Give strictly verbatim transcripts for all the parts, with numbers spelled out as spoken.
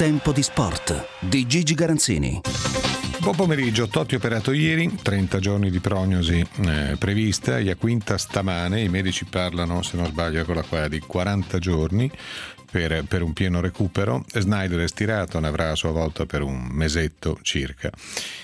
Tempo di sport di Gigi Garanzini. Buon pomeriggio. Totti operato ieri, trenta giorni di prognosi eh, prevista. Iaquinta stamane, i medici parlano, se non sbaglio, eccola qua, di quaranta giorni per, per un pieno recupero. Sneijder è stirato, ne avrà a sua volta per un mesetto circa.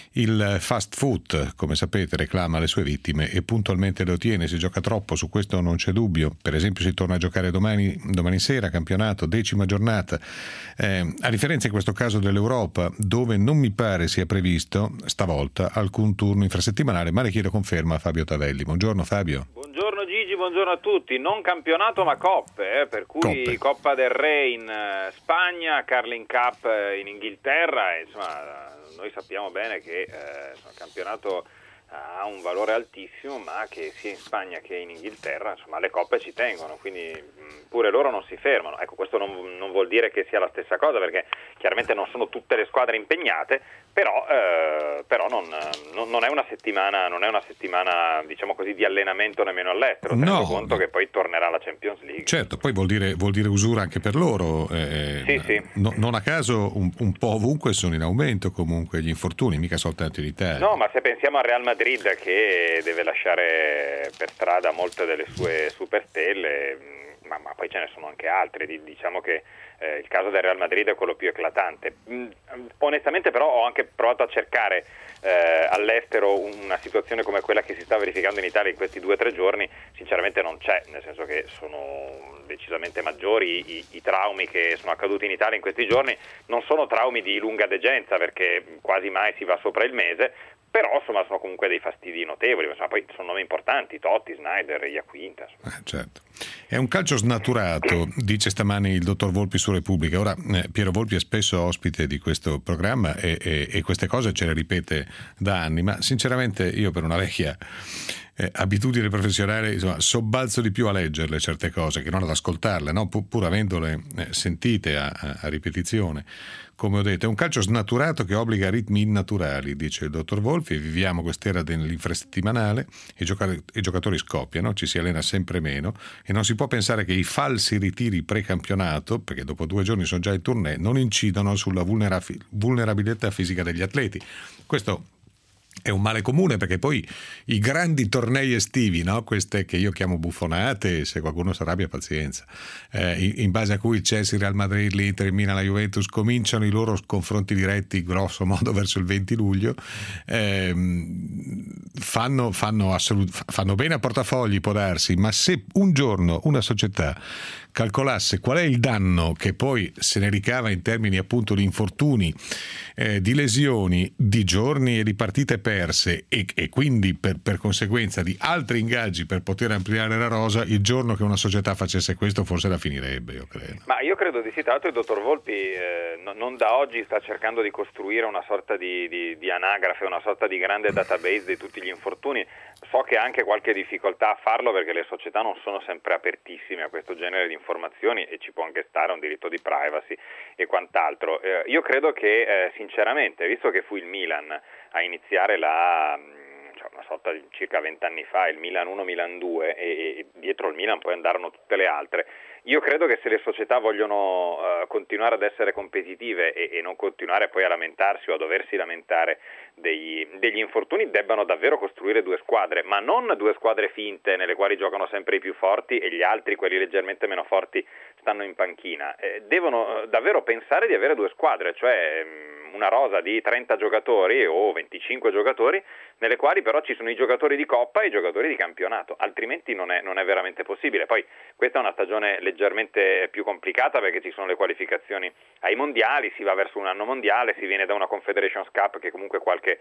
Il fast food, come sapete, reclama le sue vittime e puntualmente le ottiene. Si gioca troppo, su questo non c'è dubbio. Per esempio si torna a giocare domani, domani sera, campionato, decima giornata. Eh, a differenza in questo caso dell'Europa, dove non mi pare sia previsto stavolta alcun turno infrasettimanale, ma le chiedo conferma a Fabio Tavelli. Buongiorno Fabio. Buongiorno Gigi, buongiorno a tutti. Non campionato ma coppe, eh, per cui Coppe. Coppa del Re in uh, Spagna, Carling Cup uh, in Inghilterra, e, insomma noi sappiamo bene che eh, il campionato ha un valore altissimo, ma che sia in Spagna che in Inghilterra, insomma, le coppe ci tengono, quindi mh, pure loro non si fermano. Ecco, questo non, non vuol dire che sia la stessa cosa, perché chiaramente non sono tutte le squadre impegnate, però, eh, però non, non, non è una settimana, non è una settimana, diciamo così, di allenamento nemmeno all'estero, tenendo no. conto che poi tornerà la Champions League. Certo, poi vuol dire, vuol dire usura anche per loro. Eh, sì, sì. No, non a caso un, un po' ovunque sono in aumento comunque gli infortuni, mica soltanto in Italia. No, ma se pensiamo al Real Madrid, che deve lasciare per strada molte delle sue superstelle, ma, ma poi ce ne sono anche altre. Diciamo che eh, il caso del Real Madrid è quello più eclatante. Mm, onestamente però ho anche provato a cercare eh, all'estero una situazione come quella che si sta verificando in Italia in questi due o tre giorni. Sinceramente non c'è, nel senso che sono decisamente maggiori i, i traumi che sono accaduti in Italia in questi giorni. Non sono traumi di lunga degenza, perché quasi mai si va sopra il mese, però insomma sono comunque dei fastidi notevoli. Insomma, poi sono nomi importanti: Totti, Sneijder, Iaquinta. Eh, certo. È un calcio snaturato, dice stamani il dottor Volpi su Repubblica. Ora eh, Piero Volpi è spesso ospite di questo programma e, e, e queste cose ce le ripete da anni, ma sinceramente io, per una vecchia eh, abitudine professionale, insomma, sobbalzo di più a leggerle certe cose che non ad ascoltarle, no? Pur, pur avendole eh, sentite a, a, a ripetizione. Come ho detto, è un calcio snaturato che obbliga a ritmi innaturali, dice il dottor Volpi. Viviamo quest'era dell'infrasettimanale, i giocatori, i giocatori scoppiano, ci si allena sempre meno e non si può pensare che i falsi ritiri precampionato, perché dopo due giorni sono già in tournée, non incidono sulla vulnera- vulnerabilità fisica degli atleti. Questo è un male comune, perché poi i grandi tornei estivi, no? Queste che io chiamo buffonate, se qualcuno si arrabbia pazienza, eh, in, in base a cui il Chelsea, il Real Madrid, l'Inter, il Milan, la Juventus cominciano i loro confronti diretti grosso modo verso il venti luglio, eh, fanno, fanno, assolut- fanno bene a portafogli, può darsi, ma se un giorno una società calcolasse qual è il danno che poi se ne ricava in termini appunto di infortuni, eh, di lesioni, di giorni e di partite perse e, e quindi per, per conseguenza di altri ingaggi per poter ampliare la rosa, il giorno che una società facesse questo forse la finirebbe, io credo. Ma io credo di sì. Tra l'altro il dottor Volpi eh, no, non da oggi sta cercando di costruire una sorta di, di, di anagrafe, una sorta di grande database di tutti gli infortuni. So che ha anche qualche difficoltà a farlo, perché le società non sono sempre apertissime a questo genere di informazioni e ci può anche stare un diritto di privacy e quant'altro. Eh, io credo che eh, sinceramente, visto che fu il Milan a iniziare la, cioè una sorta di circa vent'anni fa, il Milan uno Milan due, e, e dietro il Milan poi andarono tutte le altre, io credo che se le società vogliono uh, continuare ad essere competitive e, e non continuare poi a lamentarsi o a doversi lamentare degli, degli infortuni, debbano davvero costruire due squadre, ma non due squadre finte nelle quali giocano sempre i più forti e gli altri, quelli leggermente meno forti, stanno in panchina. Eh, devono uh, davvero pensare di avere due squadre, cioè um, una rosa di trenta giocatori o venticinque giocatori, nelle quali però ci sono i giocatori di Coppa e i giocatori di campionato, altrimenti non è, non è veramente possibile. Poi questa è una stagione leggermente più complicata, perché ci sono le qualificazioni ai mondiali, si va verso un anno mondiale, si viene da una Confederations Cup che comunque qualche,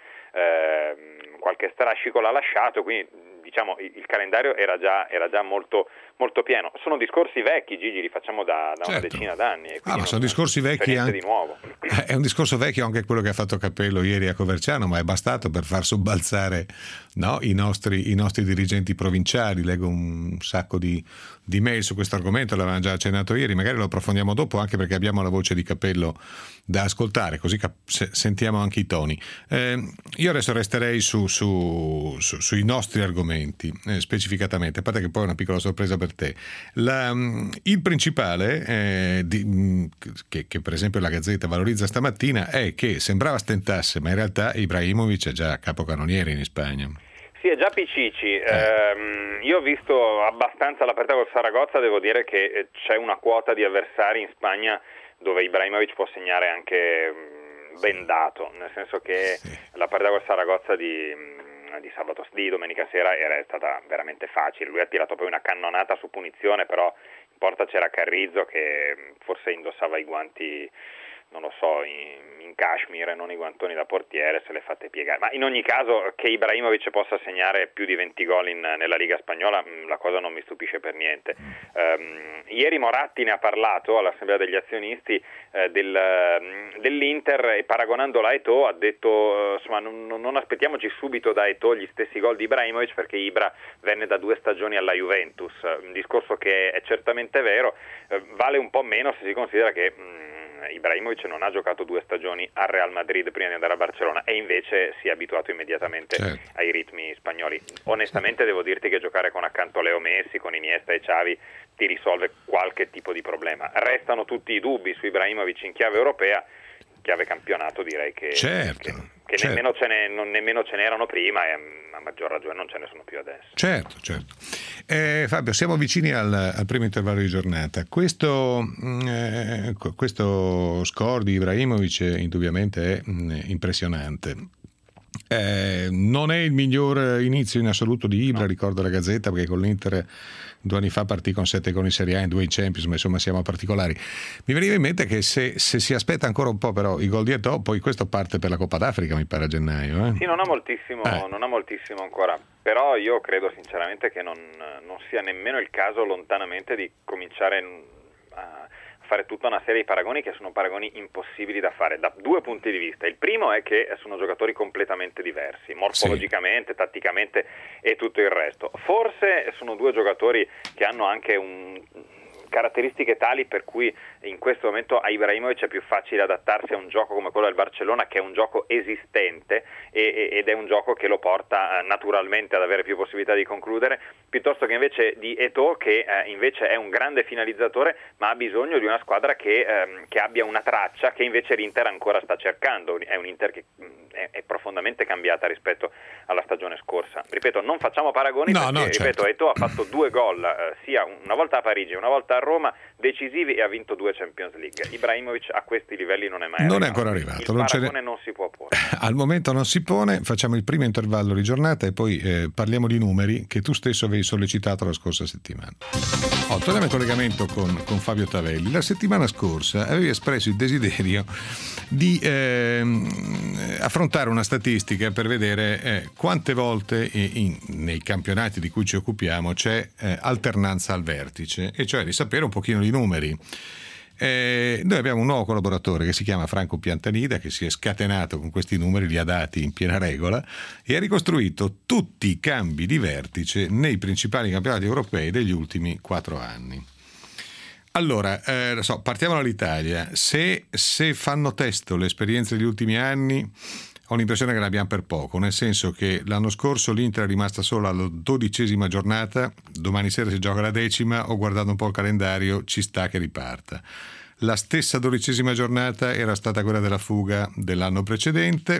eh, qualche strascico l'ha lasciato, quindi diciamo il calendario era già, era già molto, molto pieno. Sono discorsi vecchi, Gigi, li facciamo da, da una certo. decina d'anni. E ah, ma sono discorsi vecchi anche... di nuovo. È un discorso vecchio anche quello che ha fatto Capello ieri a Coverciano, ma è bastato per far sobbalzare, no, i nostri, i nostri dirigenti provinciali. Leggo un sacco di, di mail su questo argomento, l'avevamo già accennato ieri, magari lo approfondiamo dopo, anche perché abbiamo la voce di Capello da ascoltare, così cap- se- sentiamo anche i toni. Eh, io adesso resterei su, su, su, sui nostri argomenti, eh, specificatamente, a parte che poi è una piccola sorpresa per per te. La, il principale, eh, di, che, che per esempio la Gazzetta valorizza stamattina, è che sembrava stentasse, ma in realtà Ibrahimovic è già capocannoniere in Spagna. Sì, è già Pichichi. Eh. Eh, io ho visto abbastanza la partita col Saragozza, devo dire che c'è una quota di avversari in Spagna dove Ibrahimovic può segnare anche bendato, nel senso che sì. La partita col Saragozza di, di sabato di domenica sera era stata veramente facile. Lui ha tirato poi una cannonata su punizione, però in porta c'era Carrizzo che forse indossava i guanti, non lo so, in, in cashmere, non i guantoni da portiere, se le fate piegare. Ma in ogni caso che Ibrahimovic possa segnare più di venti gol in, nella Liga Spagnola, la cosa non mi stupisce per niente. Um, ieri Moratti ne ha parlato all'Assemblea degli azionisti eh, del, dell'Inter e paragonandola a Eto'o ha detto insomma non, non aspettiamoci subito da Eto'o gli stessi gol di Ibrahimovic, perché Ibra venne da due stagioni alla Juventus, un discorso che è certamente vero, eh, vale un po' meno se si considera che mh, Ibrahimovic non ha giocato due stagioni al Real Madrid prima di andare a Barcellona e invece si è abituato immediatamente certo. ai ritmi spagnoli. Onestamente devo dirti che giocare con accanto Leo Messi, con Iniesta e Xavi ti risolve qualche tipo di problema. Restano tutti i dubbi su Ibrahimovic in chiave europea, in chiave campionato direi che, certo, che, che certo. nemmeno, ce ne, non, nemmeno ce n'erano prima e a maggior ragione non ce ne sono più adesso. Certo, certo. Eh, Fabio, siamo vicini al, al primo intervallo di giornata. Questo, eh, questo score di Ibrahimovic indubbiamente è mh, impressionante. Eh, non è il miglior inizio in assoluto di Ibra, no. Ricordo la Gazzetta, perché con l'Inter due anni fa partì con sette gol in Serie A, in due in Champions, ma insomma siamo particolari. Mi veniva in mente che se, se si aspetta ancora un po' però i gol di Eto'o, poi questo parte per la Coppa d'Africa, mi pare a gennaio. Eh? Sì, non ha moltissimo, eh. non ha moltissimo ancora, però io credo sinceramente che non, non sia nemmeno il caso lontanamente di cominciare a fare tutta una serie di paragoni che sono paragoni impossibili da fare da due punti di vista. Il primo è che sono giocatori completamente diversi, morfologicamente, sì. tatticamente e tutto il resto. Forse sono due giocatori che hanno anche un caratteristiche tali per cui in questo momento a Ibrahimovic è più facile adattarsi a un gioco come quello del Barcellona, che è un gioco esistente e, ed è un gioco che lo porta naturalmente ad avere più possibilità di concludere, piuttosto che invece di Eto'o, che eh, invece è un grande finalizzatore ma ha bisogno di una squadra che, ehm, che abbia una traccia che invece l'Inter ancora sta cercando. È un Inter che è, è profondamente cambiata rispetto alla stagione scorsa. Ripeto, non facciamo paragoni no, perché no, certo. ripeto, Eto'o ha fatto due gol eh, sia una volta a Parigi e una volta a Roma, decisivi, e ha vinto due Champions League. Ibrahimovic a questi livelli non è mai non arrivato. è ancora arrivato. Il non paragone non si può porre. Al momento non si pone. Facciamo il primo intervallo di giornata e poi eh, parliamo di numeri che tu stesso avevi sollecitato la scorsa settimana. Oh, torniamo in collegamento con, con Fabio Tavelli. La settimana scorsa avevi espresso il desiderio di eh, affrontare una statistica per vedere eh, quante volte in, nei campionati di cui ci occupiamo c'è eh, alternanza al vertice, e cioè di sapere un pochino di numeri. Eh, noi abbiamo un nuovo collaboratore che si chiama Franco Piantanida, che si è scatenato con questi numeri, li ha dati in piena regola e ha ricostruito tutti i cambi di vertice nei principali campionati europei degli ultimi quattro anni. Allora, eh, so, partiamo dall'Italia. Se, se fanno testo le esperienze degli ultimi anni, ho l'impressione che ne abbiamo per poco, nel senso che l'anno scorso l'Inter è rimasta solo alla dodicesima giornata, domani sera si gioca la decima, ho guardato un po' il calendario, ci sta che riparta. La stessa dodicesima giornata era stata quella della fuga dell'anno precedente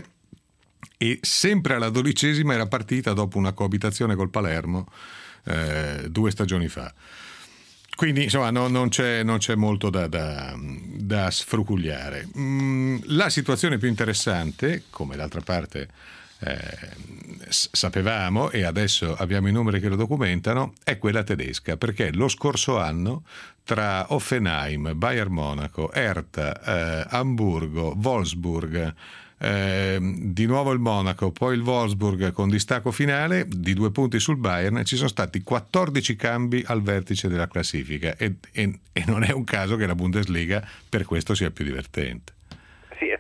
e sempre alla dodicesima era partita dopo una coabitazione col Palermo eh, due stagioni fa. Quindi insomma no, non, c'è, non c'è molto da, da, da sfrucugliare. Mm, la situazione più interessante, come d'altra parte eh, sapevamo e adesso abbiamo i numeri che lo documentano, è quella tedesca, perché lo scorso anno tra Hoffenheim, Bayern Monaco, Hertha, eh, Amburgo, Wolfsburg, Eh, di nuovo il Monaco, poi il Wolfsburg con distacco finale di due punti sul Bayern, ci sono stati quattordici cambi al vertice della classifica e, e, e non è un caso che la Bundesliga per questo sia più divertente. Sì,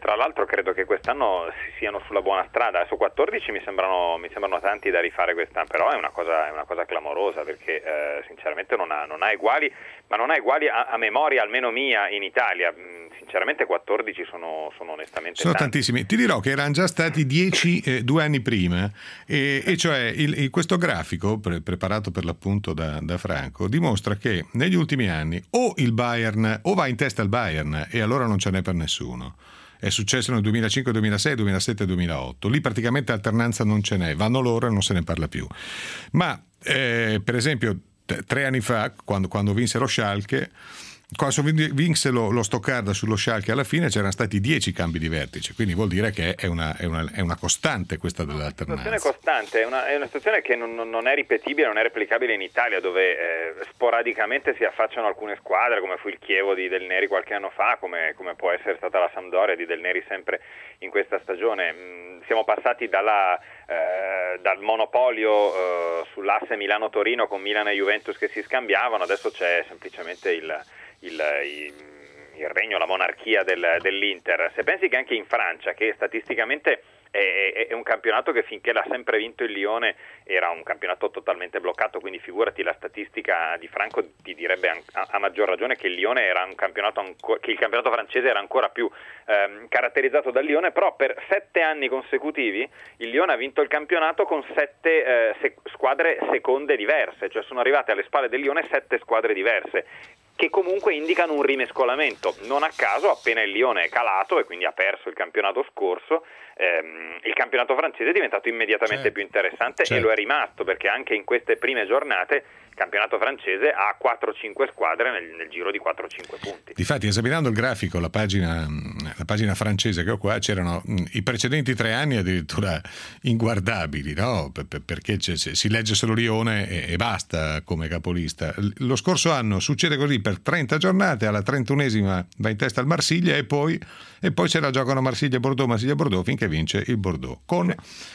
tra l'altro credo che quest'anno siano sulla buona strada. Adesso quattordici mi sembrano, mi sembrano tanti da rifare quest'anno, però è una cosa, è una cosa clamorosa, perché eh, sinceramente non ha, non ha eguali, ma non ha eguali a, a memoria almeno mia in Italia. Sinceramente quattordici sono, sono onestamente sono tanti. tantissimi. Ti dirò che erano già stati dieci eh, due anni prima, e, e cioè il, il, questo grafico pre- preparato per l'appunto da, da Franco dimostra che negli ultimi anni o il Bayern o va in testa il Bayern e allora non ce n'è per nessuno. È successo nel duemilacinque, duemilasei, duemilasette, duemilaotto. Lì praticamente alternanza non ce n'è, vanno loro e non se ne parla più. Ma eh, per esempio t- tre anni fa, quando, quando vinse lo Schalke, quando vinse lo, lo Stoccarda sullo Schalke, alla fine c'erano stati dieci cambi di vertice, quindi vuol dire che è una, è una, è una costante questa dell'alternanza. È una situazione costante, è una, è una situazione che non, non è ripetibile, non è replicabile in Italia, dove eh, sporadicamente si affacciano alcune squadre, come fu il Chievo di Del Neri qualche anno fa, come, come può essere stata la Sampdoria di Del Neri sempre in questa stagione. Mm, siamo passati dalla, eh, dal monopolio eh, sull'asse Milano-Torino con Milan e Juventus che si scambiavano, adesso c'è semplicemente il Il, il, il regno, la monarchia del, dell'Inter. Se pensi che anche in Francia, che statisticamente è, è, è un campionato che finché l'ha sempre vinto il Lione era un campionato totalmente bloccato, quindi figurati, la statistica di Franco ti direbbe a, a maggior ragione che il Lione era un campionato anco, che il campionato francese era ancora più ehm, caratterizzato dal Lione, però per sette anni consecutivi il Lione ha vinto il campionato con sette eh, se, squadre seconde diverse, cioè sono arrivate alle spalle del Lione sette squadre diverse, che comunque indicano un rimescolamento. Non a caso, appena il Lione è calato e quindi ha perso il campionato scorso, ehm, il campionato francese è diventato immediatamente certo. più interessante, certo. e lo è rimasto, perché anche in queste prime giornate il campionato francese ha quattro cinque squadre nel, nel giro di quattro cinque punti. Difatti, esaminando il grafico, la pagina, la pagina francese che ho qua, c'erano i precedenti tre anni addirittura inguardabili, no? Perché si legge solo Lione e, e basta come capolista. Lo scorso anno succede così per trenta giornate, alla trentunesima va in testa il Marsiglia e poi, e poi se la giocano Marsiglia-Bordeaux, Marsiglia-Bordeaux finché vince il Bordeaux, con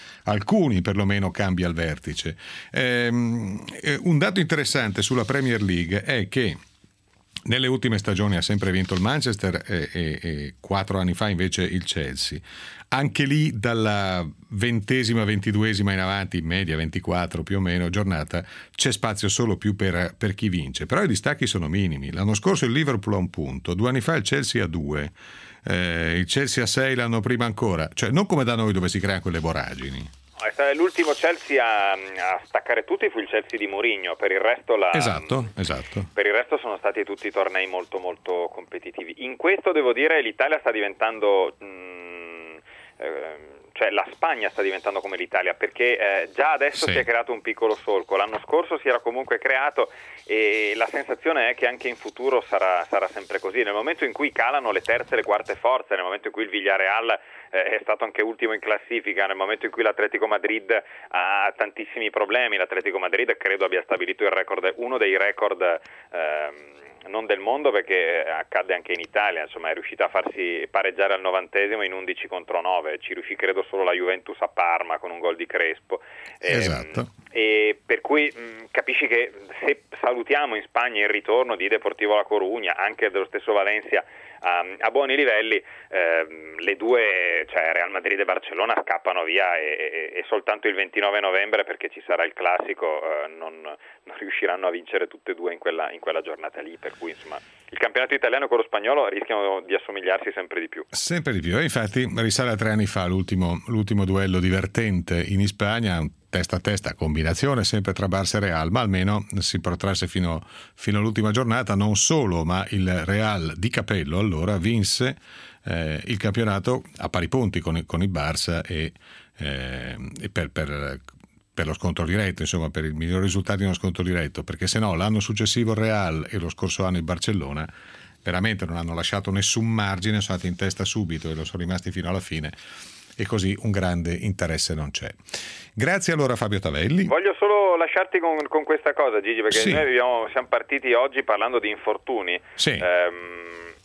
alcuni perlomeno cambia il vertice. Ehm, un dato interessante sulla Premier League è che nelle ultime stagioni ha sempre vinto il Manchester e, e, e quattro anni fa invece il Chelsea. Anche lì dalla ventesima, ventiduesima in avanti, in media ventiquattro più o meno giornata, c'è spazio solo più per, per chi vince. Però i distacchi sono minimi. L'anno scorso il Liverpool a un punto, due anni fa il Chelsea a due, eh, il Chelsea a sei l'anno prima ancora. Cioè non come da noi dove si creano quelle voragini. L'ultimo Chelsea a, a staccare tutti fu il Chelsea di Mourinho, per il resto la, esatto, esatto. Per il resto sono stati tutti tornei molto molto competitivi. In questo devo dire l'Italia sta diventando mh, eh, cioè la Spagna sta diventando come l'Italia, perché eh, già adesso sì. si è creato un piccolo solco, l'anno scorso si era comunque creato e la sensazione è che anche in futuro sarà, sarà sempre così. Nel momento in cui calano le terze e le quarte forze, nel momento in cui il Villarreal eh, è stato anche ultimo in classifica, nel momento in cui l'Atletico Madrid ha tantissimi problemi, l'Atletico Madrid credo abbia stabilito il record, uno dei record ehm, non del mondo, perché accade anche in Italia, insomma è riuscita a farsi pareggiare al novantesimo in undici contro nove, ci riuscì credo solo la Juventus a Parma con un gol di Crespo. Esatto. E, e per cui mh, capisci che se salutiamo in Spagna il ritorno di Deportivo La Coruña, anche dello stesso Valencia a, a buoni livelli, eh, le due, cioè Real Madrid e Barcellona, scappano via e, e, e soltanto il ventinove novembre, perché ci sarà il classico, eh, non, non riusciranno a vincere tutte e due in quella, in quella giornata lì, per cui insomma il campionato italiano e quello spagnolo rischiano di assomigliarsi sempre di più. Sempre di più, e infatti risale a tre anni fa l'ultimo, l'ultimo duello divertente in Spagna, testa a testa, combinazione sempre tra Barça e Real, ma almeno si protrasse fino, fino all'ultima giornata. Non solo, ma il Real di Capello allora vinse eh, il campionato a pari punti con, con il Barça e, eh, e per, per, per lo scontro diretto, insomma per il miglior risultato in uno scontro diretto, perché se no l'anno successivo il Real e lo scorso anno il Barcellona veramente non hanno lasciato nessun margine, sono stati in testa subito e lo sono rimasti fino alla fine, e così un grande interesse non c'è. Grazie allora Fabio Tavelli. Voglio solo lasciarti con, con questa cosa, Gigi, perché sì. noi abbiamo, siamo partiti oggi parlando di infortuni. Sì. Ehm,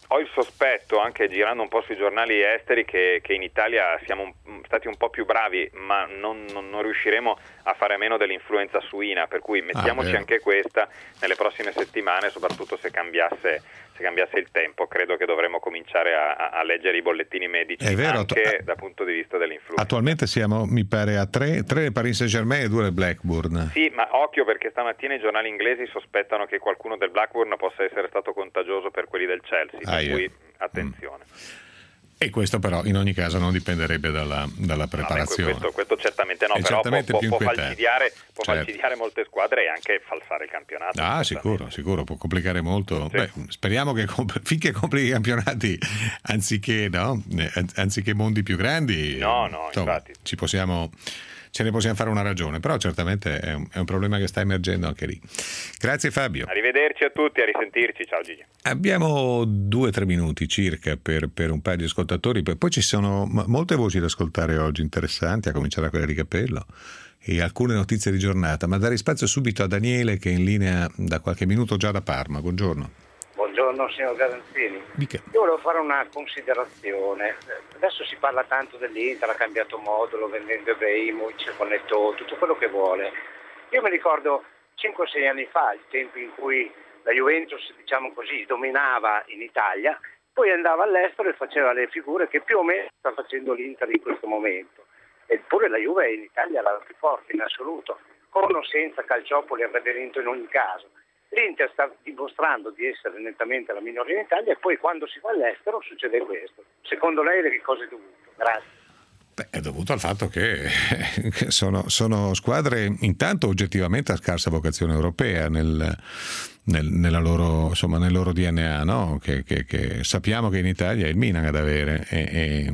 ho il sospetto, anche girando un po' sui giornali esteri, che, che in Italia siamo un, stati un po' più bravi, ma non, non, non riusciremo a fare a meno dell'influenza suina, per cui mettiamoci ah, anche questa nelle prossime settimane, soprattutto se cambiasse, se cambiasse il tempo. Credo che dovremo cominciare a, a leggere i bollettini medici, è vero, anche dal punto di vista dell'influenza. Attualmente siamo, mi pare, a tre, tre Paris Saint-Germain e due del Blackburn. Sì, ma occhio, perché stamattina i giornali inglesi sospettano che qualcuno del Blackburn possa essere stato contagioso per quelli del Chelsea, per ah, cui attenzione. Mm. E questo però in ogni caso non dipenderebbe dalla, dalla preparazione. No, questo, questo certamente no, è però certamente può, più può, falcidiare, può certo. falcidiare molte squadre e anche falsare il campionato. Ah, sicuro, sicuro, può complicare molto. Sì. Beh, speriamo che finché complichi i campionati, anziché, no? anziché mondi più grandi, no, no, insomma, infatti. ci possiamo... ce ne possiamo fare una ragione, però certamente è un, è un problema che sta emergendo anche lì. Grazie Fabio. Arrivederci a tutti, a risentirci, ciao Gigi. Abbiamo due o tre minuti circa per, per un paio di ascoltatori, poi ci sono molte voci da ascoltare oggi interessanti, a cominciare da quella di Cappello e alcune notizie di giornata, ma dare spazio subito a Daniele che è in linea da qualche minuto già da Parma. Buongiorno. Buongiorno signor Garanzini. Mica. Io volevo fare una considerazione. Adesso si parla tanto dell'Inter, ha cambiato modulo vendendo Ibrahimovic, Connetto, tutto quello che vuole. Io mi ricordo cinque o sei anni fa, il tempo in cui la Juventus, diciamo così, dominava in Italia, poi andava all'estero e faceva le figure che più o meno sta facendo l'Inter in questo momento. Eppure la Juve in Italia è la più forte in assoluto, con o senza Calciopoli avrebbe vinto in ogni caso. L'Inter sta dimostrando di essere nettamente la migliore in Italia e poi quando si va all'estero succede questo. Secondo lei che cosa è dovuto? Grazie. Beh, è dovuto al fatto che sono, sono squadre intanto oggettivamente a scarsa vocazione europea nel, nel, nella loro, insomma, nel loro D N A, no? che, che, che sappiamo che in Italia è il Milan ad avere e, e,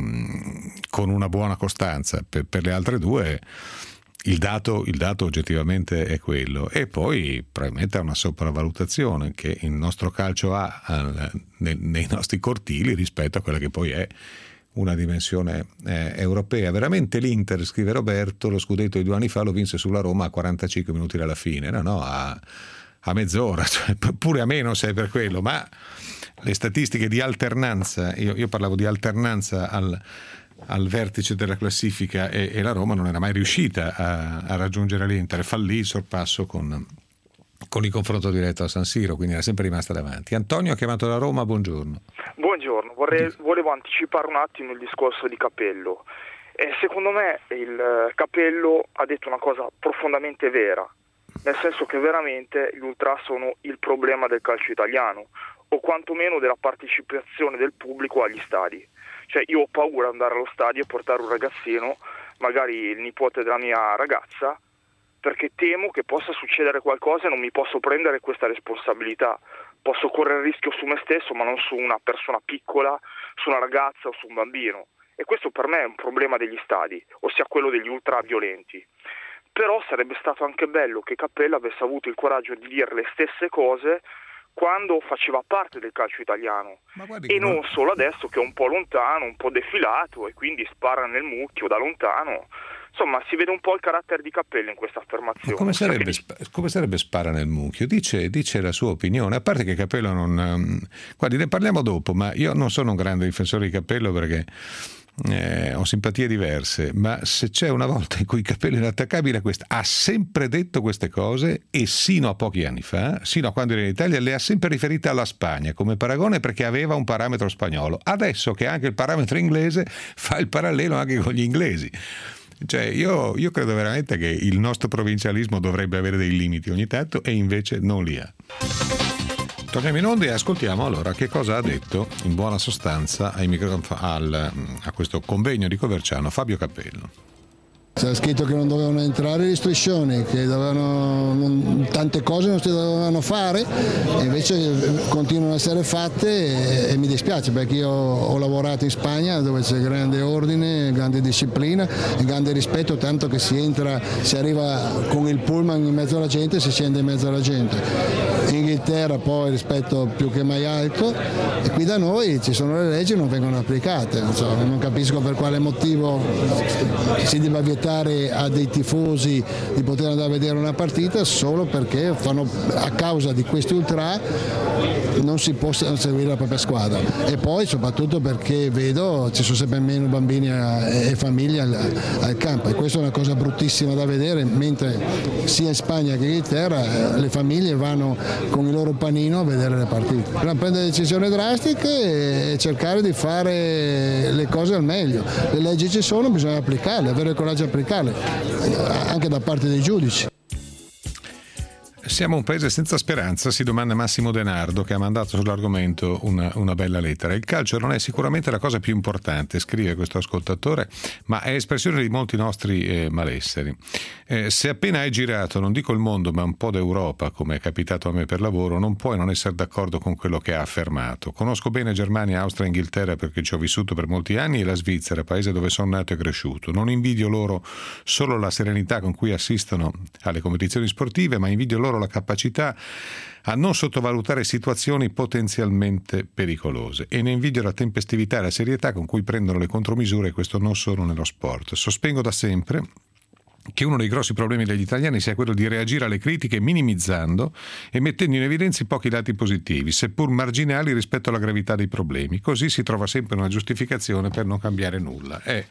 con una buona costanza. Per, per le altre due il dato, il dato oggettivamente è quello, e poi probabilmente è una sopravvalutazione che il nostro calcio ha al, nei, nei nostri cortili rispetto a quella che poi è una dimensione eh, europea. Veramente l'Inter, scrive Roberto, lo scudetto di due anni fa lo vinse sulla Roma a quarantacinque minuti dalla fine, no, no, a, a mezz'ora, cioè, pure a meno se è per quello, ma le statistiche di alternanza, io, io parlavo di alternanza al al vertice della classifica e, e la Roma non era mai riuscita a, a raggiungere l'Inter, fallì il sorpasso con, con il confronto diretto a San Siro, quindi era sempre rimasta davanti. Antonio ha chiamato la Roma, buongiorno. Buongiorno, vorrei, volevo anticipare un attimo il discorso di Capello. Eh, secondo me il Capello ha detto una cosa profondamente vera, nel senso che veramente gli ultras sono il problema del calcio italiano, o quantomeno della partecipazione del pubblico agli stadi. Cioè io ho paura di andare allo stadio e portare un ragazzino, magari il nipote della mia ragazza, perché temo che possa succedere qualcosa e non mi posso prendere questa responsabilità. Posso correre il rischio su me stesso, ma non su una persona piccola, su una ragazza o su un bambino. E questo per me è un problema degli stadi, ossia quello degli ultraviolenti. Però sarebbe stato anche bello che Cappello avesse avuto il coraggio di dire le stesse cose quando faceva parte del calcio italiano, e non no. solo adesso che è un po' lontano, un po' defilato e quindi spara nel mucchio da lontano. Insomma, si vede un po' il carattere di Cappello in questa affermazione. Ma come sarebbe, come sarebbe spara nel mucchio? Dice, dice la sua opinione, a parte che Cappello non... Um, guardi, ne parliamo dopo, ma io non sono un grande difensore di Cappello perché Eh, ho simpatie diverse, ma se c'è una volta in cui Cappello è inattaccabile è questa. Ha sempre detto queste cose e sino a pochi anni fa, sino a quando era in Italia, le ha sempre riferite alla Spagna come paragone perché aveva un parametro spagnolo. Adesso che ha anche il parametro inglese fa il parallelo anche con gli inglesi. Cioè io, io credo veramente che il nostro provincialismo dovrebbe avere dei limiti ogni tanto e invece non li ha. Torniamo in onda e ascoltiamo allora che cosa ha detto in buona sostanza ai micro, al, a questo convegno di Coverciano Fabio Cappello. C'era scritto che non dovevano entrare le striscioni, che dovevano, non, tante cose non si dovevano fare e invece continuano a essere fatte e, e mi dispiace perché io ho lavorato in Spagna dove c'è grande ordine, grande disciplina e grande rispetto, tanto che si entra, si arriva con il pullman in mezzo alla gente e si scende in mezzo alla gente. In Inghilterra poi rispetto più che mai alto e qui da noi ci sono le leggi e non vengono applicate, non, so, non capisco per quale motivo si debba vietare vietare a dei tifosi di poter andare a vedere una partita solo perché fanno, a causa di questi ultra non si può seguire la propria squadra, e poi soprattutto perché vedo ci sono sempre meno bambini e famiglie al, al campo, e questa è una cosa bruttissima da vedere, mentre sia in Spagna che in Inghilterra le famiglie vanno con il loro panino a vedere le partite. Bisogna prendere decisioni drastiche e cercare di fare le cose al meglio. Le leggi ci sono, bisogna applicarle, avere il coraggio di applicarle anche da parte dei giudici. Siamo un paese senza speranza, si domanda Massimo Denardo, che ha mandato sull'argomento una, una bella lettera. Il calcio non è sicuramente la cosa più importante, scrive questo ascoltatore, ma è espressione di molti nostri eh, malesseri. Eh, se appena hai girato, non dico il mondo, ma un po' d'Europa, come è capitato a me per lavoro, non puoi non essere d'accordo con quello che ha affermato. Conosco bene Germania, Austria e Inghilterra perché ci ho vissuto per molti anni, e la Svizzera, paese dove sono nato e cresciuto. Non invidio loro solo la serenità con cui assistono alle competizioni sportive, ma invidio loro la capacità a non sottovalutare situazioni potenzialmente pericolose, e ne invidio la tempestività e la serietà con cui prendono le contromisure, e questo non solo nello sport. Sostengo da sempre che uno dei grossi problemi degli italiani sia quello di reagire alle critiche minimizzando e mettendo in evidenza i pochi lati positivi, seppur marginali rispetto alla gravità dei problemi. Così si trova sempre una giustificazione per non cambiare nulla. È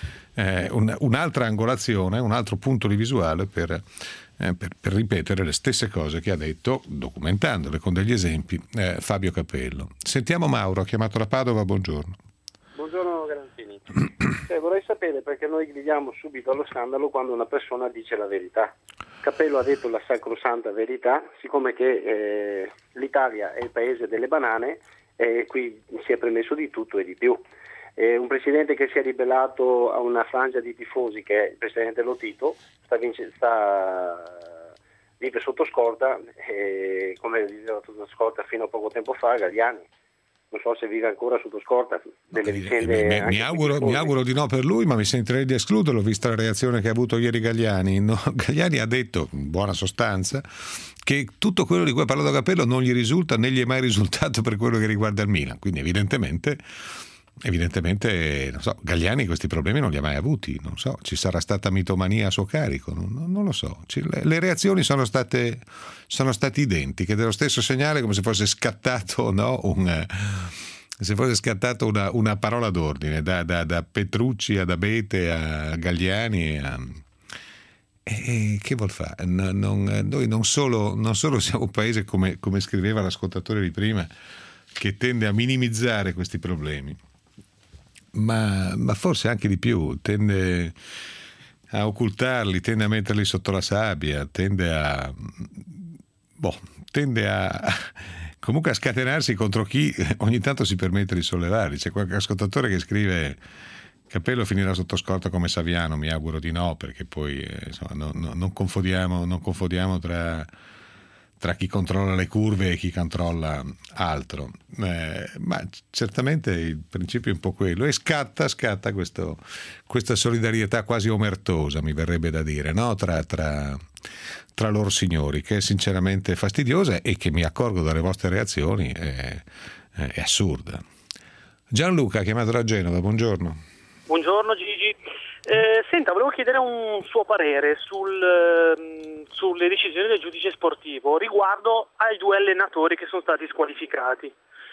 eh, un, un'altra angolazione, un altro punto di visuale per, eh, per, per ripetere le stesse cose che ha detto, documentandole con degli esempi, eh, Fabio Capello. Sentiamo Mauro, ha chiamato da Padova, buongiorno. Buongiorno Garanzini. Eh, vorrei sapere perché noi gridiamo subito allo scandalo quando una persona dice la verità. Capello ha detto la sacrosanta verità, siccome che eh, l'Italia è il paese delle banane, e eh, qui si è permesso di tutto e di più. Eh, un presidente che si è ribellato a una frangia di tifosi, che è il presidente Lotito, sta, vince, sta vive sotto scorta, eh, come viveva sotto scorta fino a poco tempo fa Galliani. Non so se vive ancora sotto scorta delle vicende. Mi, mi, auguro, mi auguro di no per lui, ma mi sentirei di escluderlo, vista la reazione che ha avuto ieri Galliani. No, Galliani ha detto, in buona sostanza, che tutto quello di cui ha parlato Capello non gli risulta, né gli è mai risultato per quello che riguarda il Milan. Quindi evidentemente, evidentemente non so, Galliani questi problemi non li ha mai avuti. Non so, ci sarà stata mitomania a suo carico, non, non lo so. Le, le reazioni sono state, sono state identiche, dello stesso segnale, come se fosse scattato, no, un... se fosse scattato una, una parola d'ordine da, da, da Petrucci ad Abete a Galliani a... E che vuol fare? Non, non, noi non solo, non solo siamo un paese, come, come scriveva l'ascoltatore di prima, che tende a minimizzare questi problemi, ma, ma forse anche di più, tende a occultarli, tende a metterli sotto la sabbia, tende a boh, tende a comunque a scatenarsi contro chi ogni tanto si permette di sollevarli. C'è qualche ascoltatore che scrive: Capello finirà sotto scorta come Saviano. Mi auguro di no, perché poi eh, insomma, no, no, non confondiamo, non confondiamo tra, tra chi controlla le curve e chi controlla altro. Eh, ma certamente il principio è un po' quello, e scatta, scatta questo, questa solidarietà quasi omertosa, mi verrebbe da dire, no? tra, tra, tra loro signori, che è sinceramente fastidiosa e che, mi accorgo dalle vostre reazioni, è, è assurda. Gianluca, chiamato da Genova, buongiorno. Buongiorno Gigi, eh, senta, volevo chiedere un suo parere sul, eh, sulle decisioni del giudice sportivo riguardo ai due allenatori che sono stati squalificati.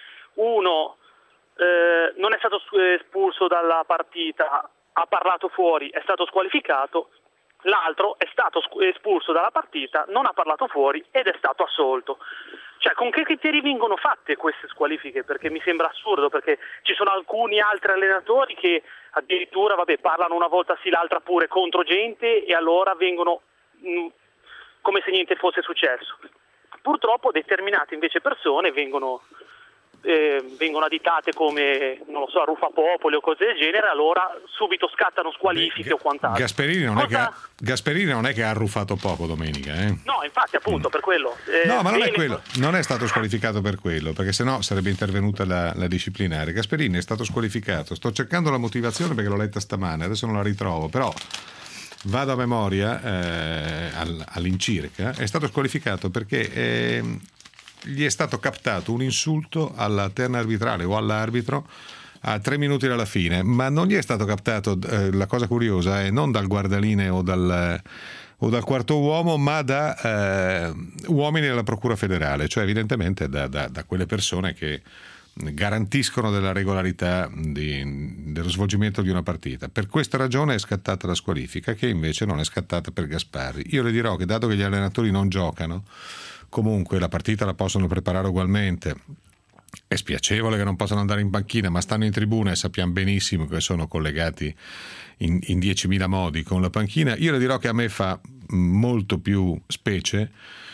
Uno eh, non è stato espulso dalla partita, ha parlato fuori, è stato squalificato. L'altro è stato espulso dalla partita, non ha parlato fuori ed è stato assolto. Cioè, con che criteri vengono fatte queste squalifiche? Perché mi sembra assurdo, perché ci sono alcuni altri allenatori che addirittura vabbè, parlano una volta sì, l'altra pure contro gente, e allora vengono mh, come se niente fosse successo. Purtroppo determinate invece persone vengono Eh, vengono additate come, non lo so, arruffapopoli o cose del genere, allora subito scattano squalifiche. Beh, o quant'altro. Gasperini non, Cosa... è che ha, Gasperini non è che ha arruffato poco domenica, eh? No, infatti, appunto, mm. per quello. Eh, no, ma non bene... è quello, non è stato squalificato per quello, perché sennò sarebbe intervenuta la, la disciplinare. Gasperini è stato squalificato. Sto cercando la motivazione perché l'ho letta stamane, adesso non la ritrovo, però vado a memoria, eh, all'incirca. È stato squalificato perché eh, gli è stato captato un insulto alla terna arbitrale o all'arbitro a tre minuti dalla fine, ma non gli è stato captato, eh, la cosa curiosa è non dal guardalinee o dal, o dal quarto uomo, ma da eh, uomini della Procura federale, cioè evidentemente da, da, da quelle persone che garantiscono della regolarità di, dello svolgimento di una partita. Per questa ragione è scattata la squalifica, che invece non è scattata per Gasparri. Io le dirò che dato che gli allenatori non giocano, comunque la partita la possono preparare ugualmente. È spiacevole che non possano andare in panchina, ma stanno in tribuna e sappiamo benissimo che sono collegati in, in diecimila modi con la panchina. Io le dirò che a me fa molto più specie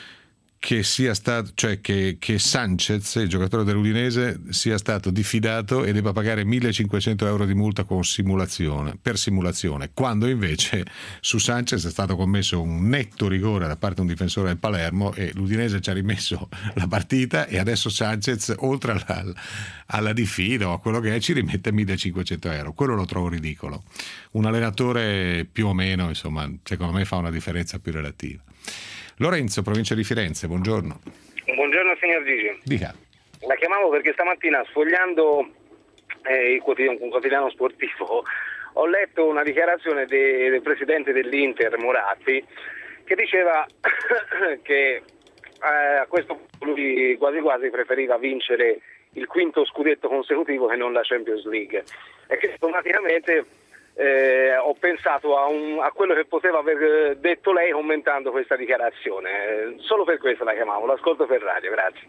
che sia stato, cioè che, che Sanchez, il giocatore dell'Udinese, sia stato diffidato e debba pagare millecinquecento euro di multa con simulazione, per simulazione, quando invece su Sanchez è stato commesso un netto rigore da parte di un difensore del Palermo e l'Udinese ci ha rimesso la partita e adesso Sanchez, oltre alla, alla diffida o a quello che è, ci rimette millecinquecento euro. Quello lo trovo ridicolo. Un allenatore più o meno, insomma, secondo me fa una differenza più relativa. Lorenzo, provincia di Firenze, buongiorno. Buongiorno signor Gigi. Dica. La chiamavo perché stamattina sfogliando eh, il quotidiano, un quotidiano sportivo ho letto una dichiarazione de, del presidente dell'Inter, Moratti, che diceva che eh, a questo punto lui quasi quasi preferiva vincere il quinto scudetto consecutivo che non la Champions League, e che automaticamente Eh, ho pensato a, un, a quello che poteva aver detto lei commentando questa dichiarazione. Eh, solo per questo la chiamavo, l'ascolto per radio, grazie.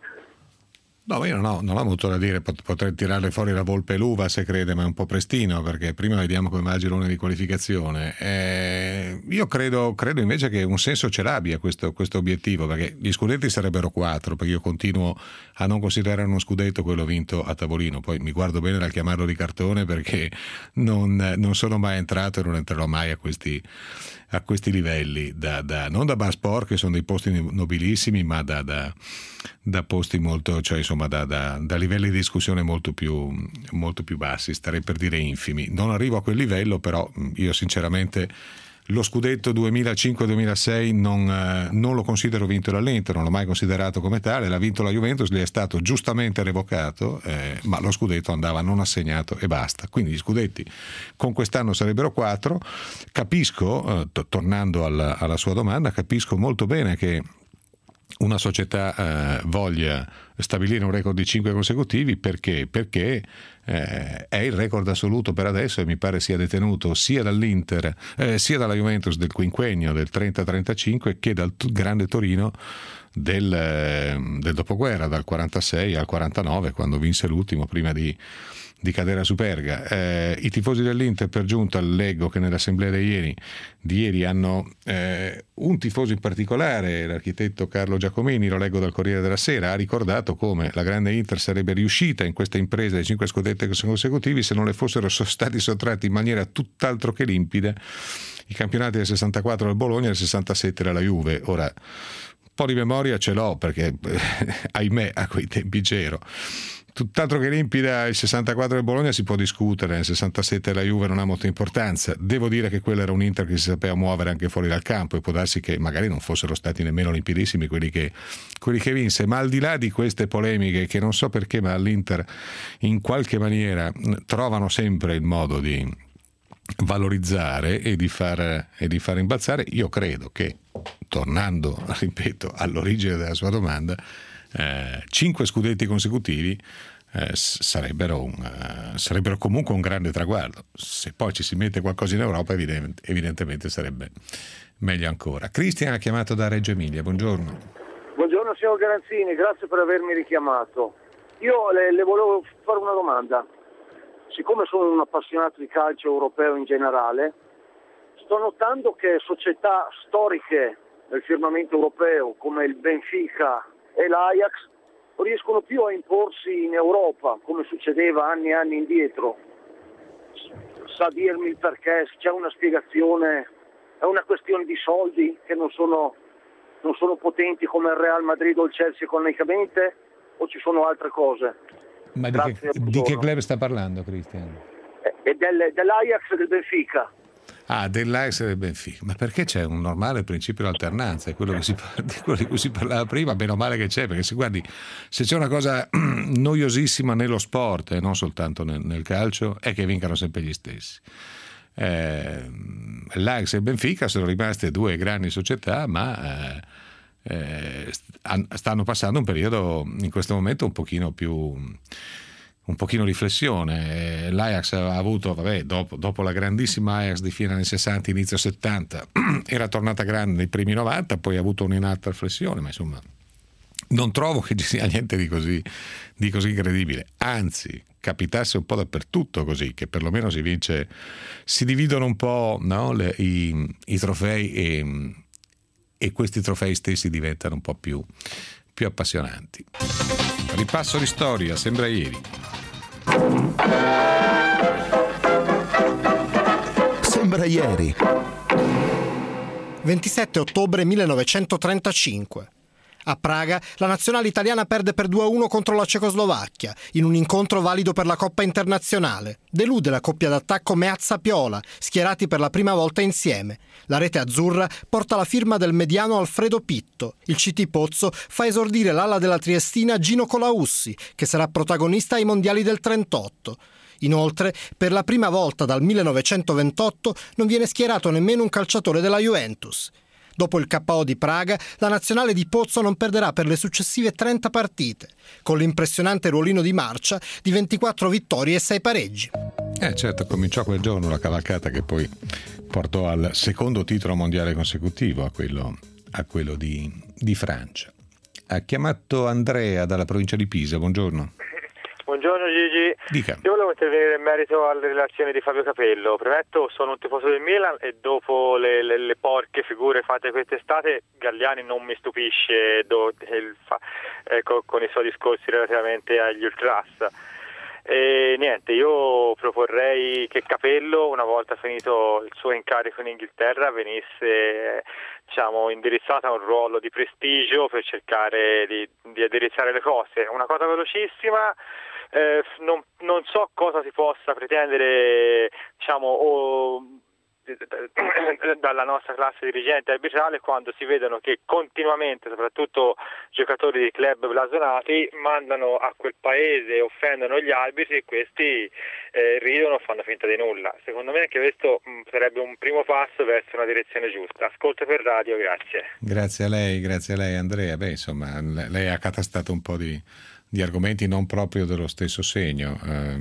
No, io non ho, non ho molto da dire, potrei tirarle fuori la volpe e l'uva se crede, ma è un po' prestino, perché prima vediamo come va il girone di qualificazione. Eh, io credo, credo invece che un senso ce l'abbia questo, questo obiettivo, perché gli scudetti sarebbero quattro, perché io continuo a non considerare uno scudetto quello vinto a tavolino, poi mi guardo bene dal chiamarlo di cartone perché non, non sono mai entrato e non entrerò mai a questi, a questi livelli, da, da, non da bar sport, che sono dei posti nobilissimi, ma da, da, da posti molto, cioè insomma da, da, da livelli di discussione molto più, molto più bassi, starei per dire infimi. Non arrivo a quel livello, però io sinceramente lo scudetto duemilacinque duemilasei non, eh, non lo considero vinto dall'Inter, non l'ho mai considerato come tale. L'ha vinto la Juventus, gli è stato giustamente revocato, eh, ma lo scudetto andava non assegnato e basta. Quindi gli scudetti con quest'anno sarebbero quattro. Capisco, eh, t- tornando alla, alla sua domanda, capisco molto bene che una società eh, voglia stabilire un record di cinque consecutivi. Perché? Perché eh, è il record assoluto per adesso e mi pare sia detenuto sia dall'Inter, eh, sia dalla Juventus del quinquennio del trenta trentacinque che dal t- grande Torino del, eh, del dopoguerra, dal quarantasei al quarantanove, quando vinse l'ultimo prima di di cadere a Superga. Eh, I tifosi dell'Inter, per giunta, leggo che nell'assemblea di ieri, di ieri hanno eh, un tifoso in particolare, l'architetto Carlo Giacomini, lo leggo dal Corriere della Sera, ha ricordato come la grande Inter sarebbe riuscita in questa impresa dei cinque scudetti consecutivi se non le fossero stati sottratti in maniera tutt'altro che limpida i campionati del sessantaquattro del Bologna e del sessantasette della Juve. Ora, un po' di memoria ce l'ho perché eh, ahimè a quei tempi c'ero. Tutt'altro che limpida il sessantaquattro del Bologna si può discutere, nel sessantasette la Juve non ha molta importanza. Devo dire che quello era un Inter che si sapeva muovere anche fuori dal campo e può darsi che magari non fossero stati nemmeno limpidissimi quelli che, quelli che vinse, ma al di là di queste polemiche che non so perché ma all'Inter in qualche maniera trovano sempre il modo di valorizzare e di far, e di far imbalzare, io credo che, tornando, ripeto, all'origine della sua domanda, Eh, cinque scudetti consecutivi eh, sarebbero, un, uh, sarebbero comunque un grande traguardo. Se poi ci si mette qualcosa in Europa, evident- evidentemente sarebbe meglio ancora. Cristian ha chiamato da Reggio Emilia, buongiorno. Buongiorno signor Garanzini, grazie per avermi richiamato. Io le, le volevo fare una domanda. Siccome sono un appassionato di calcio europeo in generale, sto notando che società storiche del firmamento europeo come il Benfica e l'Ajax non riescono più a imporsi in Europa come succedeva anni e anni indietro. Sa dirmi il perché? C'è una spiegazione? È una questione di soldi che non sono, non sono potenti come il Real Madrid o il Chelsea economicamente, o ci sono altre cose? Ma di che, di che club sta parlando, Cristian? E del, dell'Ajax e del Benfica. Ah, dell'Ajax e del Benfica. Ma perché c'è un normale principio di alternanza? È quello che si, di quello di cui si parlava prima, meno male che c'è, perché se guardi, se c'è una cosa noiosissima nello sport e non soltanto nel, nel calcio, è che vincano sempre gli stessi. Eh, L'Ajax e il Benfica sono rimaste due grandi società, ma eh, eh, stanno passando un periodo in questo momento un pochino più un pochino riflessione. L'Ajax ha avuto, vabbè, dopo, dopo la grandissima Ajax di fine anni sessanta, inizio settanta, era tornata grande nei primi novanta, poi ha avuto un'altra flessione, ma insomma non trovo che ci sia niente di così, di così incredibile. Anzi, capitasse un po' dappertutto così, che perlomeno si vince, si dividono un po', no, le, i, i trofei e, e questi trofei stessi diventano un po' più, più appassionanti. Ripasso di storia, sembra ieri. Sembra ieri. ventisette ottobre millenovecentotrentacinque. A Praga la nazionale italiana perde per due a uno contro la Cecoslovacchia, in un incontro valido per la Coppa Internazionale. Delude la coppia d'attacco Meazza-Piola, schierati per la prima volta insieme. La rete azzurra porta la firma del mediano Alfredo Pitto. Il C T Pozzo fa esordire l'ala della Triestina Gino Colaussi, che sarà protagonista ai mondiali del trentotto. Inoltre, per la prima volta dal millenovecentoventotto non viene schierato nemmeno un calciatore della Juventus. Dopo il K O di Praga, la nazionale di Pozzo non perderà per le successive trenta partite, con l'impressionante ruolino di marcia di ventiquattro vittorie e sei pareggi. Eh certo, cominciò quel giorno la cavalcata che poi portò al secondo titolo mondiale consecutivo, a quello, a quello di, di Francia. Ha chiamato Andrea dalla provincia di Pisa, buongiorno. Buongiorno Gigi. Dica. Io volevo intervenire in merito alle relazioni di Fabio Capello. Premetto, sono un tifoso del Milan e dopo le, le, le porche figure fatte quest'estate, Galliani non mi stupisce do, il, fa, ecco, con i suoi discorsi relativamente agli ultras. E niente, io proporrei che Capello, una volta finito il suo incarico in Inghilterra, venisse diciamo indirizzato a un ruolo di prestigio per cercare di, di indirizzare le cose. Una cosa velocissima. Eh, non, non so cosa si possa pretendere diciamo o, dalla nostra classe dirigente arbitrale quando si vedono che continuamente, soprattutto giocatori di club blasonati, mandano a quel paese, offendono gli arbitri e questi eh, ridono o fanno finta di nulla. Secondo me anche questo mh, sarebbe un primo passo verso una direzione giusta. Ascolto per radio, grazie. Grazie a lei, grazie a lei Andrea. Beh, insomma, lei ha catastato un po' di di argomenti non proprio dello stesso segno.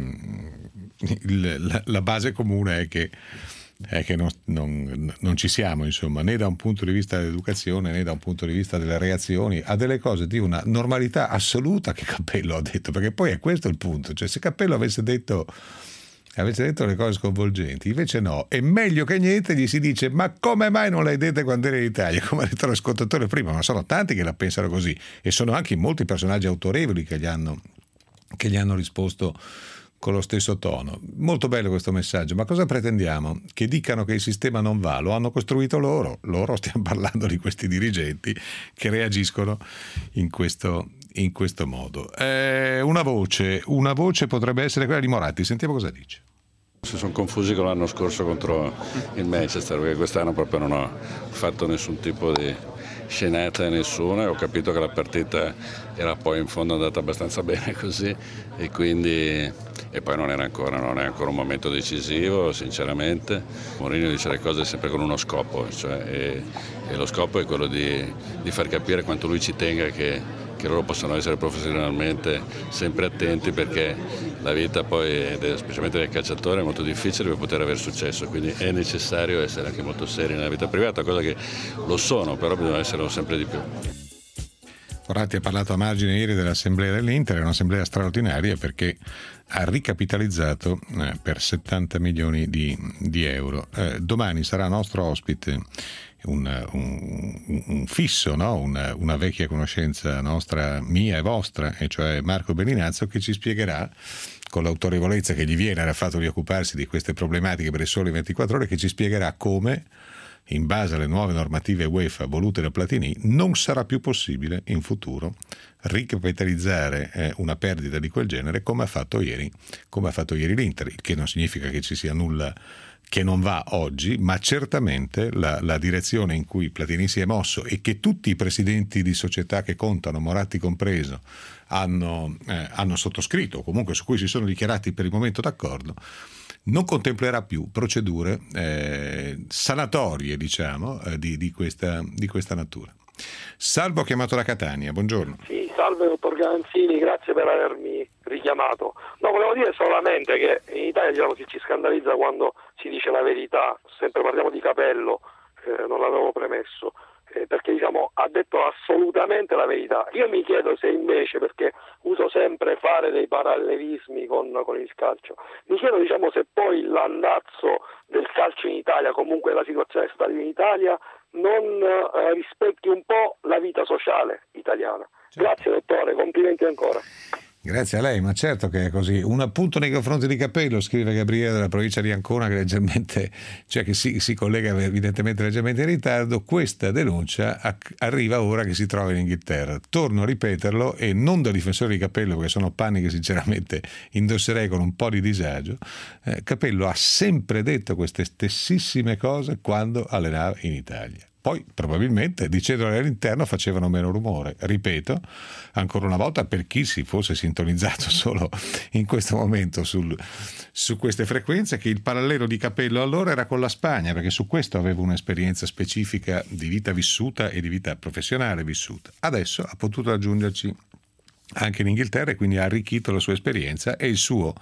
Il, la, la base comune è che, è che non, non, non ci siamo, insomma, né da un punto di vista dell'educazione né da un punto di vista delle reazioni a delle cose di una normalità assoluta che Capello ha detto, perché poi è questo il punto, cioè se Capello avesse detto avesse detto le cose sconvolgenti, invece no, e meglio che niente gli si dice ma come mai non l'hai detta quando eri in Italia, come ha detto l'ascoltatore prima, ma sono tanti che la pensano così e sono anche molti personaggi autorevoli che gli hanno, che gli hanno risposto con lo stesso tono. Molto bello questo messaggio, ma cosa pretendiamo? Che dicano che il sistema non va, lo hanno costruito loro, loro stiamo parlando di questi dirigenti che reagiscono in questo in questo modo. Eh, una voce, una voce potrebbe essere quella di Moratti, sentiamo cosa dice. Si sono confusi con l'anno scorso contro il Manchester, perché quest'anno proprio non ho fatto nessun tipo di scenata nessuna e ho capito che la partita era poi in fondo andata abbastanza bene così e quindi e poi non era ancora, non è ancora un momento decisivo sinceramente. Mourinho dice le cose sempre con uno scopo, cioè, e, e lo scopo è quello di, di far capire quanto lui ci tenga che che loro possano essere professionalmente sempre attenti, perché la vita poi, specialmente del calciatore, è molto difficile per poter avere successo, quindi è necessario essere anche molto seri nella vita privata, cosa che lo sono, però bisogna esserlo sempre di più. Moratti ha parlato a margine ieri dell'assemblea dell'Inter, è un'assemblea straordinaria perché ha ricapitalizzato eh, per settanta milioni di, di euro. Eh, domani sarà nostro ospite un, un, un fisso, no? una, una vecchia conoscenza nostra, mia e vostra, e cioè Marco Bellinazzo, che ci spiegherà con l'autorevolezza che gli viene dal fatto di occuparsi di queste problematiche per i soli ventiquattro ore, che ci spiegherà come, in base alle nuove normative UEFA volute da Platini, non sarà più possibile in futuro ricapitalizzare eh, una perdita di quel genere come ha fatto ieri, come ha fatto ieri l'Inter, il che non significa che ci sia nulla che non va oggi, ma certamente la, la direzione in cui Platini si è mosso e che tutti i presidenti di società che contano, Moratti compreso, hanno, eh, hanno sottoscritto, o comunque su cui si sono dichiarati per il momento d'accordo, non contemplerà più procedure eh, sanatorie, diciamo, eh, di, di, questa, di questa natura. Salvo, chiamato da Catania, buongiorno. Sì, salve dottor Garanzini, grazie per avermi richiamato. No, volevo dire solamente che in Italia diciamo, si ci scandalizza quando si dice la verità, sempre parliamo di Capello, eh, non l'avevo premesso, eh, perché diciamo ha detto assolutamente la verità. Io mi chiedo se invece, perché uso sempre fare dei parallelismi con, con il calcio, mi chiedo diciamo se poi l'andazzo del calcio in Italia, comunque la situazione stadio in Italia, non eh, rispecchi un po' la vita sociale italiana. Certo. Grazie dottore, complimenti ancora. Grazie a lei, ma certo che è così. Un appunto nei confronti di Capello, scrive Gabriele dalla provincia di Ancona, che leggermente, cioè che si, si collega evidentemente leggermente in ritardo. Questa denuncia acc- arriva ora che si trova in Inghilterra. Torno a ripeterlo, e non da difensore di Capello, perché sono panni che sinceramente indosserei con un po' di disagio. Eh, Capello ha sempre detto queste stessissime cose quando allenava in Italia. Poi probabilmente dicendole all'interno facevano meno rumore. Ripeto, ancora una volta, per chi si fosse sintonizzato solo in questo momento sul, su queste frequenze, che il parallelo di Capello allora era con la Spagna, perché su questo avevo un'esperienza specifica di vita vissuta e di vita professionale vissuta. Adesso ha potuto aggiungerci anche in Inghilterra e quindi ha arricchito la sua esperienza e il suo,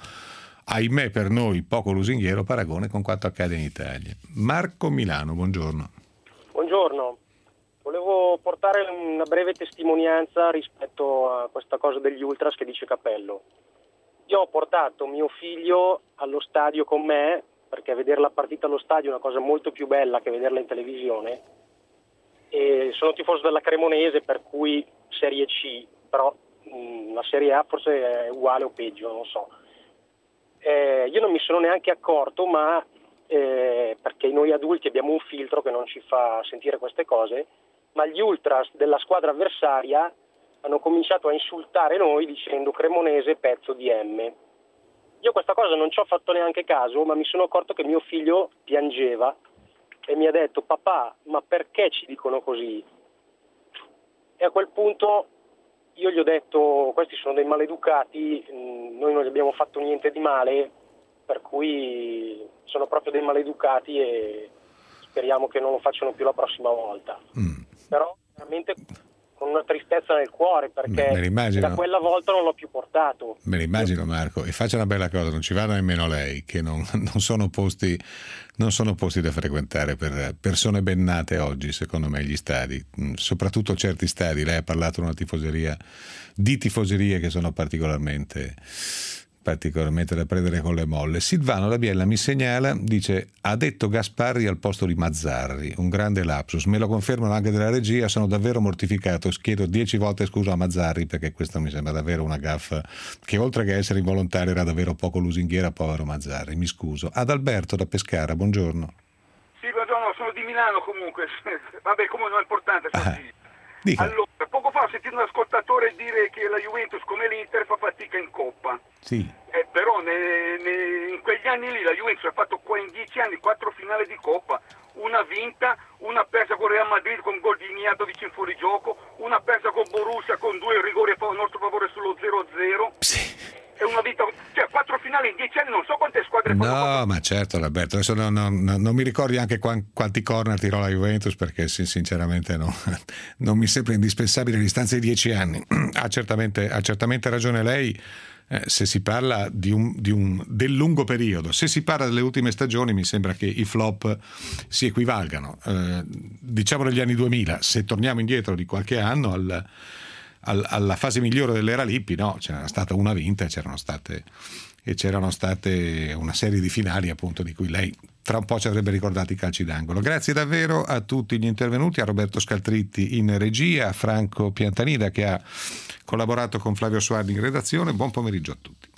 ahimè per noi poco lusinghiero, paragone con quanto accade in Italia. Marco Milano, buongiorno. Buongiorno, volevo portare una breve testimonianza rispetto a questa cosa degli ultras che dice Capello. Io ho portato mio figlio allo stadio con me, perché vedere la partita allo stadio è una cosa molto più bella che vederla in televisione, e sono tifoso della Cremonese, per cui Serie C, però mh, la Serie A forse è uguale o peggio, non so. Eh, io non mi sono neanche accorto, ma Eh, perché noi adulti abbiamo un filtro che non ci fa sentire queste cose, ma gli ultras della squadra avversaria hanno cominciato a insultare noi dicendo Cremonese pezzo di M. Io questa cosa non ci ho fatto neanche caso, ma mi sono accorto che mio figlio piangeva e mi ha detto papà, ma perché ci dicono così? E a quel punto io gli ho detto questi sono dei maleducati, noi non gli abbiamo fatto niente di male, per cui sono proprio dei maleducati e speriamo che non lo facciano più la prossima volta. Mm. Però veramente con una tristezza nel cuore, perché me, me da quella volta non l'ho più portato. Me l'immagino Marco, e faccia una bella cosa, non ci vada nemmeno lei, che non, non sono posti non sono posti da frequentare per persone ben nate oggi, secondo me, gli stadi, soprattutto certi stadi. Lei ha parlato di una tifoseria, di tifoserie che sono particolarmente particolarmente da prendere con le molle. Silvano da Biella mi segnala, dice ha detto Gasparri al posto di Mazzarri, un grande lapsus, me lo confermano anche della regia, sono davvero mortificato, chiedo dieci volte scusa a Mazzarri perché questo mi sembra davvero una gaffa che oltre che essere involontaria era davvero poco lusinghiera, povero Mazzarri, mi scuso. Ad Alberto da Pescara, buongiorno. Sì, buongiorno, sono di Milano comunque, vabbè comunque non è importante, sono ah, di... Dica. Allora, poco fa ho sentito un ascoltatore dire che la Juventus come l'Inter fa fatica in Coppa. Sì. Eh, però ne, ne, in quegli anni lì la Juventus ha fatto qua in dieci anni quattro finali di Coppa, una vinta, una persa con Real Madrid con gol di Nia dodici in fuorigioco, una persa con Borussia con due rigori a nostro favore sullo zero a zero. Sì. È una vita, cioè quattro finali in dieci anni, non so quante squadre no fanno. Ma certo Alberto, adesso non, non, non mi ricordi anche quanti corner tirò la Juventus, perché sinceramente no, non mi sembra indispensabile a distanza di dieci anni. Ha certamente, ha certamente ragione lei eh, se si parla di un, di un, del lungo periodo. Se si parla delle ultime stagioni mi sembra che i flop si equivalgano, eh, diciamo negli anni duemila. Se torniamo indietro di qualche anno al alla fase migliore dell'era Lippi, no, c'era stata una vinta e c'erano state e c'erano state una serie di finali appunto di cui lei tra un po' ci avrebbe ricordato i calci d'angolo. Grazie davvero a tutti gli intervenuti, a Roberto Scaltritti in regia, a Franco Piantanida che ha collaborato con Flavio Suardi in redazione. Buon pomeriggio a tutti.